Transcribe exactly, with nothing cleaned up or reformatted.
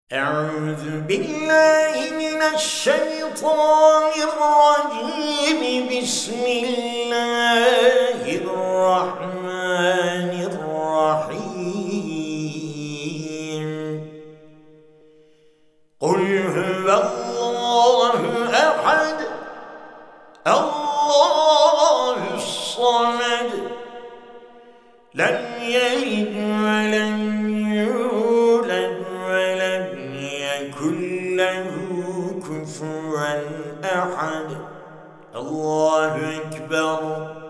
أعوذ بالله من الشيطان الرجيم. بسم الله الرحمن الرحيم. قل هو الله أحد الله الصمد لم يلد ولم يولد ولم يكن له كفوا أحد. الله أكبر.